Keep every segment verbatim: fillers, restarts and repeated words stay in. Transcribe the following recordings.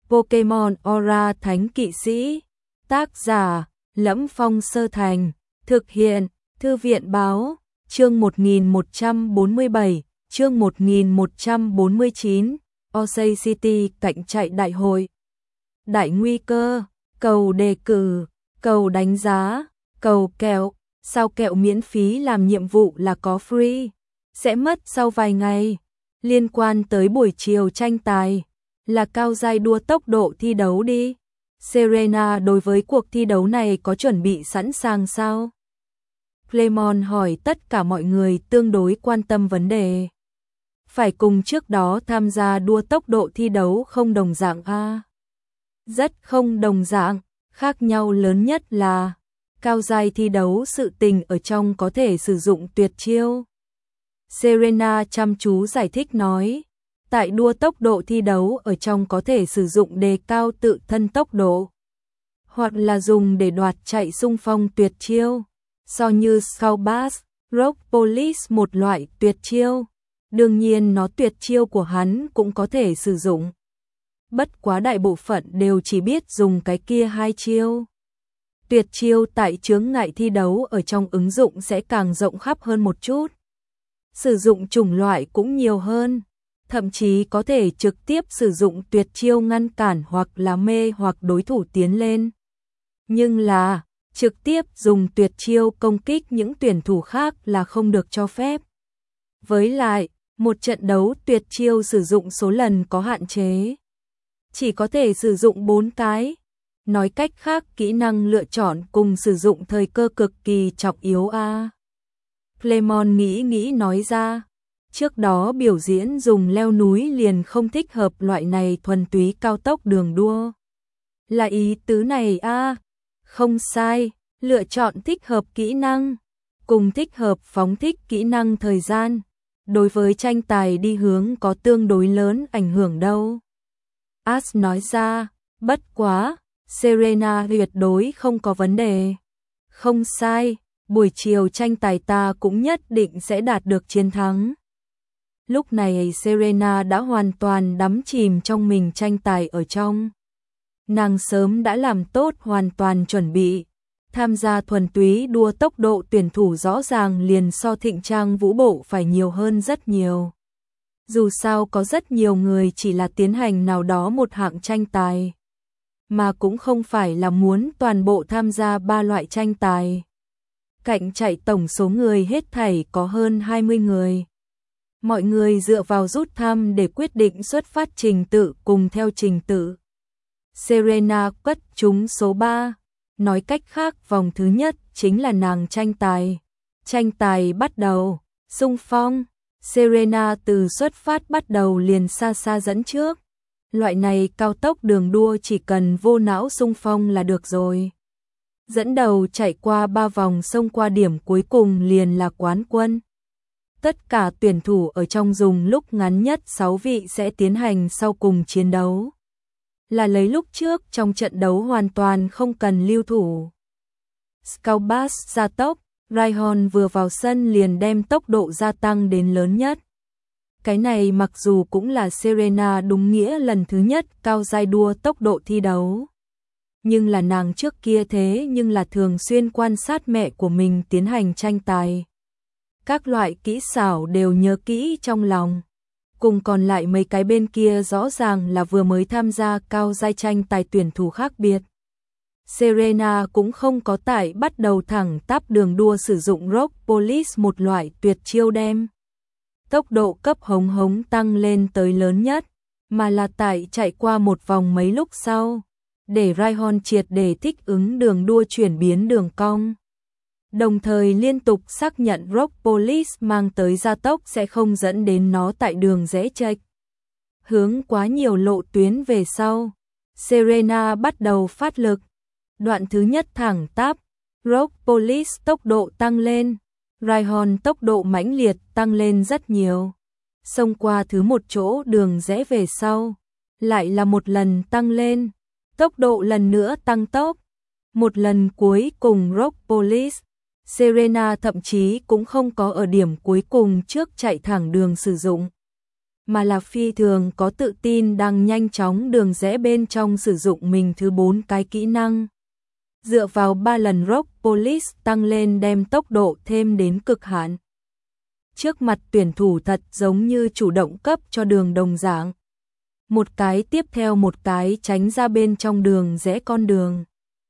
Pokemon Aura Thánh Kỵ Sĩ. Tác giả: Lẫm Phong Sơ Thành. Thực hiện: Thư viện Báo. Chương một nghìn một trăm bốn mươi bảy, chương một nghìn một trăm bốn mươi chín, Osei City cạnh chạy đại hội. Đại nguy cơ, cầu đề cử, cầu đánh giá, cầu kẹo, sao kẹo miễn phí làm nhiệm vụ là có free, sẽ mất sau vài ngày. Liên quan tới buổi chiều tranh tài, là cao giai đua tốc độ thi đấu đi. Serena đối với cuộc thi đấu này có chuẩn bị sẵn sàng sao? Clemon hỏi tất cả mọi người tương đối quan tâm vấn đề. Phải cùng trước đó tham gia đua tốc độ thi đấu không đồng dạng a? Rất không đồng dạng, khác nhau lớn nhất là cao giai thi đấu sự tình ở trong có thể sử dụng tuyệt chiêu. Serena chăm chú giải thích nói, tại đua tốc độ thi đấu ở trong có thể sử dụng đề cao tự thân tốc độ, hoặc là dùng để đoạt chạy xung phong tuyệt chiêu, so như Scout Bass, Rock Police một loại tuyệt chiêu. Đương nhiên nó tuyệt chiêu của hắn cũng có thể sử dụng. Bất quá đại bộ phận đều chỉ biết dùng cái kia hai chiêu. Tuyệt chiêu tại chướng ngại thi đấu ở trong ứng dụng sẽ càng rộng khắp hơn một chút. Sử dụng chủng loại cũng nhiều hơn. Thậm chí có thể trực tiếp sử dụng tuyệt chiêu ngăn cản hoặc là mê hoặc đối thủ tiến lên. Nhưng là, trực tiếp dùng tuyệt chiêu công kích những tuyển thủ khác là không được cho phép. Với lại, một trận đấu tuyệt chiêu sử dụng số lần có hạn chế. Chỉ có thể sử dụng bốn cái. Nói cách khác kỹ năng lựa chọn cùng sử dụng thời cơ cực kỳ trọng yếu a. À. Clemon nghĩ nghĩ nói ra. Trước đó biểu diễn dùng leo núi liền không thích hợp loại này thuần túy cao tốc đường đua. Là ý tứ này a. À. Không sai, lựa chọn thích hợp kỹ năng, cùng thích hợp phóng thích kỹ năng thời gian. Đối với tranh tài đi hướng có tương đối lớn ảnh hưởng đâu. Ash nói ra, bất quá, Serena tuyệt đối không có vấn đề. Không sai, buổi chiều tranh tài ta cũng nhất định sẽ đạt được chiến thắng. Lúc này Serena đã hoàn toàn đắm chìm trong mình tranh tài ở trong. Nàng sớm đã làm tốt hoàn toàn chuẩn bị. Tham gia thuần túy đua tốc độ tuyển thủ rõ ràng liền so Thịnh Trang Vũ Bộ phải nhiều hơn rất nhiều. Dù sao có rất nhiều người chỉ là tiến hành nào đó một hạng tranh tài, mà cũng không phải là muốn toàn bộ tham gia ba loại tranh tài. Cạnh chạy tổng số người hết thảy có hơn hai mươi người. Mọi người dựa vào rút thăm để quyết định xuất phát trình tự cùng theo trình tự. Serena cất trúng số ba. Nói cách khác vòng thứ nhất chính là nàng tranh tài. Tranh tài bắt đầu, xung phong. Serena từ xuất phát bắt đầu liền xa xa dẫn trước. Loại này cao tốc đường đua chỉ cần vô não xung phong là được rồi. Dẫn đầu chạy qua ba vòng xông qua điểm cuối cùng liền là quán quân. Tất cả tuyển thủ ở trong dùng lúc ngắn nhất sáu vị sẽ tiến hành sau cùng chiến đấu. Là lấy lúc trước trong trận đấu hoàn toàn không cần lưu thủ. Scout Bass gia tốc, Ryan vừa vào sân liền đem tốc độ gia tăng đến lớn nhất. Cái này mặc dù cũng là Serena đúng nghĩa lần thứ nhất cao giai đua tốc độ thi đấu. Nhưng là nàng trước kia thế nhưng là thường xuyên quan sát mẹ của mình tiến hành tranh tài. Các loại kỹ xảo đều nhớ kỹ trong lòng. Cùng còn lại mấy cái bên kia rõ ràng là vừa mới tham gia cao giai tranh tài tuyển thủ khác biệt. Serena cũng không có tại bắt đầu thẳng tắp đường đua sử dụng Rock Police một loại tuyệt chiêu đem tốc độ cấp hống hống tăng lên tới lớn nhất, mà là tại chạy qua một vòng mấy lúc sau, để Ryan triệt để thích ứng đường đua chuyển biến đường cong. Đồng thời liên tục xác nhận Rock Police mang tới gia tốc sẽ không dẫn đến nó tại đường rẽ chệch hướng quá nhiều lộ tuyến về sau. Serena bắt đầu phát lực. Đoạn thứ nhất thẳng tắp, Rock Police tốc độ tăng lên, Ryan tốc độ mãnh liệt tăng lên rất nhiều. Xông qua thứ một chỗ đường rẽ về sau, lại là một lần tăng lên, tốc độ lần nữa tăng tốc. Một lần cuối cùng Rock Police, Serena thậm chí cũng không có ở điểm cuối cùng trước chạy thẳng đường sử dụng mà là phi thường có tự tin đang nhanh chóng đường rẽ bên trong sử dụng mình thứ bốn cái kỹ năng. Dựa vào ba lần Rock Police tăng lên đem tốc độ thêm đến cực hạn. Trước mặt tuyển thủ thật giống như chủ động cấp cho đường đồng dạng. Một cái tiếp theo một cái tránh ra bên trong đường rẽ con đường.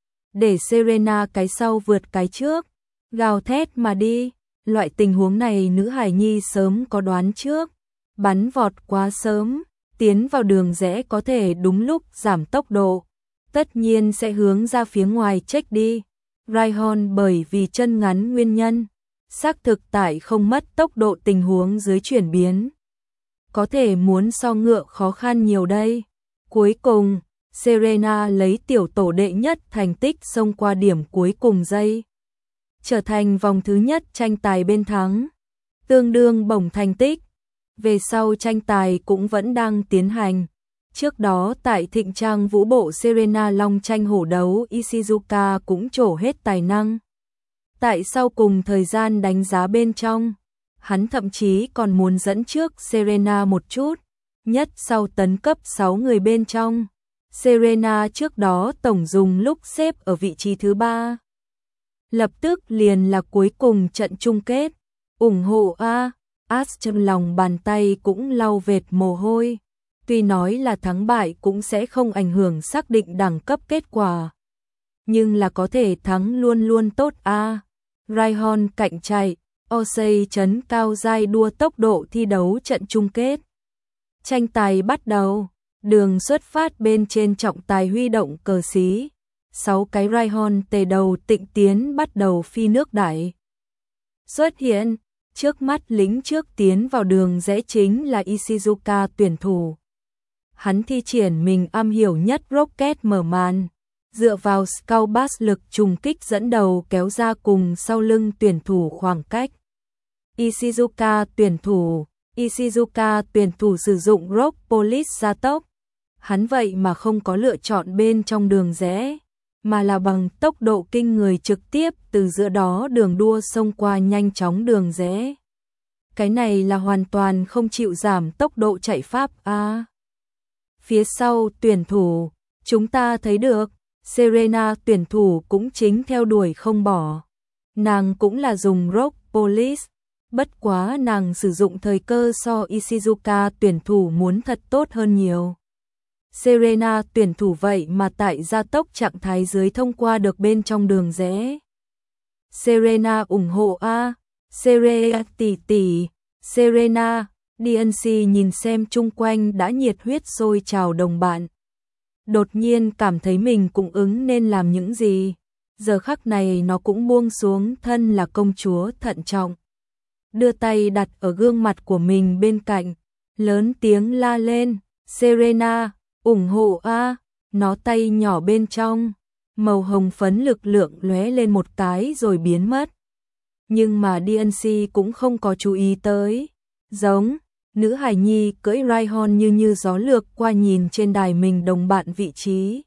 Để Serena cái sau vượt cái trước, gào thét mà đi. Loại tình huống này nữ hài nhi sớm có đoán trước. Bắn vọt quá sớm, tiến vào đường rẽ có thể đúng lúc giảm tốc độ. Tất nhiên sẽ hướng ra phía ngoài check đi. Ryan bởi vì chân ngắn nguyên nhân, xác thực tại không mất tốc độ tình huống dưới chuyển biến. Có thể muốn so ngựa khó khăn nhiều đây. Cuối cùng, Serena lấy tiểu tổ đệ nhất thành tích xông qua điểm cuối cùng giây. Trở thành vòng thứ nhất tranh tài bên thắng. Tương đương bổng thành tích. Về sau tranh tài cũng vẫn đang tiến hành. Trước đó tại thịnh trang vũ bộ Serena long tranh hổ đấu Ishizuka cũng trổ hết tài năng. Tại sau cùng thời gian đánh giá bên trong, hắn thậm chí còn muốn dẫn trước Serena một chút, nhất sau tấn cấp sáu người bên trong. Serena trước đó tổng dùng lúc xếp ở vị trí thứ ba. Lập tức liền là cuối cùng trận chung kết, ủng hộ A, As trong lòng bàn tay cũng lau vệt mồ hôi. Tuy nói là thắng bại cũng sẽ không ảnh hưởng xác định đẳng cấp kết quả. Nhưng là có thể thắng luôn luôn tốt A. Ryan cạnh chạy, Osei chấn cao giai đua tốc độ thi đấu trận chung kết. Tranh tài bắt đầu, đường xuất phát bên trên trọng tài huy động cờ xí. Sáu cái Ryan tề đầu tịnh tiến bắt đầu phi nước đẩy. Xuất hiện, trước mắt lính trước tiến vào đường rẽ chính là Ishizuka tuyển thủ. Hắn thi triển mình am hiểu nhất Rocket mở màn, dựa vào Scout Bass lực trùng kích dẫn đầu kéo ra cùng sau lưng tuyển thủ khoảng cách. Ishizuka tuyển thủ, Ishizuka tuyển thủ sử dụng Rock Police gia tốc. Hắn vậy mà không có lựa chọn bên trong đường rẽ, mà là bằng tốc độ kinh người trực tiếp từ giữa đó đường đua xông qua nhanh chóng đường rẽ. Cái này là hoàn toàn không chịu giảm tốc độ chạy pháp A. Phía sau tuyển thủ, chúng ta thấy được, Serena tuyển thủ cũng chính theo đuổi không bỏ. Nàng cũng là dùng Rock Police, bất quá nàng sử dụng thời cơ so Ishizuka tuyển thủ muốn thật tốt hơn nhiều. Serena tuyển thủ vậy mà tại gia tốc trạng thái dưới thông qua được bên trong đường rẽ. Serena ủng hộ A, Serena tỷ tỷ, Serena, đê en xê nhìn xem chung quanh đã nhiệt huyết sôi trào đồng bạn. Đột nhiên cảm thấy mình cũng ứng nên làm những gì. Giờ khắc này nó cũng buông xuống thân là công chúa thận trọng. Đưa tay đặt ở gương mặt của mình bên cạnh, lớn tiếng la lên, Serena, ủng hộ A, nó tay nhỏ bên trong, màu hồng phấn lực lượng lóe lên một cái rồi biến mất. Nhưng mà đê en xê cũng không có chú ý tới. Giống, nữ hài nhi cưỡi Ryan như như gió lược qua nhìn trên đài mình đồng bạn vị trí.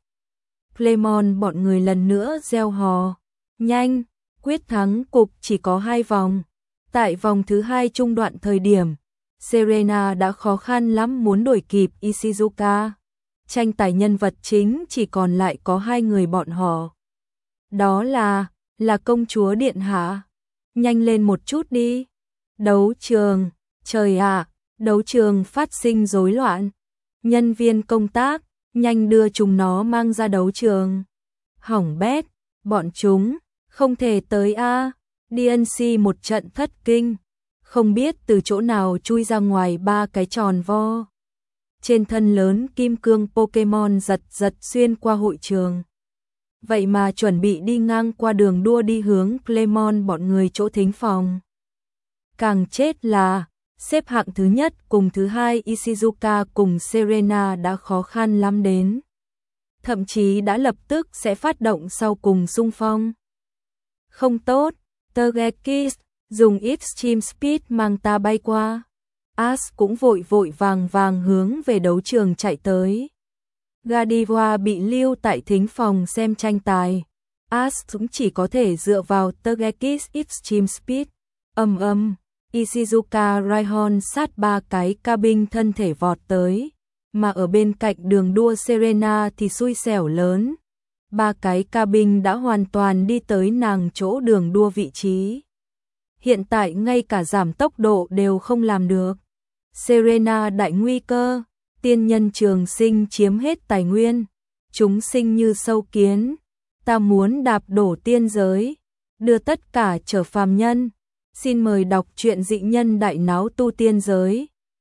Clemon bọn người lần nữa reo hò. Nhanh, quyết thắng cục chỉ có hai vòng. Tại vòng thứ hai trung đoạn thời điểm, Serena đã khó khăn lắm muốn đuổi kịp Ishizuka. Tranh tài nhân vật chính chỉ còn lại có hai người bọn họ. Đó là, là công chúa điện hạ. Nhanh lên một chút đi. Đấu trường, trời ạ, đấu trường phát sinh rối loạn. Nhân viên công tác, nhanh đưa chúng nó mang ra đấu trường. Hỏng bét, bọn chúng, không thể tới a. đê en xê một trận thất kinh, không biết từ chỗ nào chui ra ngoài ba cái tròn vo. Trên thân lớn kim cương Pokemon giật giật xuyên qua hội trường. Vậy mà chuẩn bị đi ngang qua đường đua đi hướng Clemon bọn người chỗ thính phòng. Càng chết là, xếp hạng thứ nhất cùng thứ hai Ishizuka cùng Serena đã khó khăn lắm đến. Thậm chí đã lập tức sẽ phát động sau cùng xung phong. Không tốt, Togekiss dùng Extreme Speed mang ta bay qua. As cũng vội vội vàng vàng hướng về đấu trường chạy tới. Godiva bị lưu tại thính phòng xem tranh tài. As cũng chỉ có thể dựa vào Togekiss Extreme Speed. Âm âm, Ishizuka Raihon sát ba cái cabin thân thể vọt tới, mà ở bên cạnh đường đua Serena thì xui xẻo lớn. Ba cái cabin đã hoàn toàn đi tới nàng chỗ đường đua vị trí. Hiện tại ngay cả giảm tốc độ đều không làm được. Serena đại nguy cơ, tiên nhân trường sinh chiếm hết tài nguyên, chúng sinh như sâu kiến, ta muốn đạp đổ tiên giới, đưa tất cả trở phàm nhân. Xin mời đọc truyện Dị Nhân Đại Náo Tu Tiên Giới,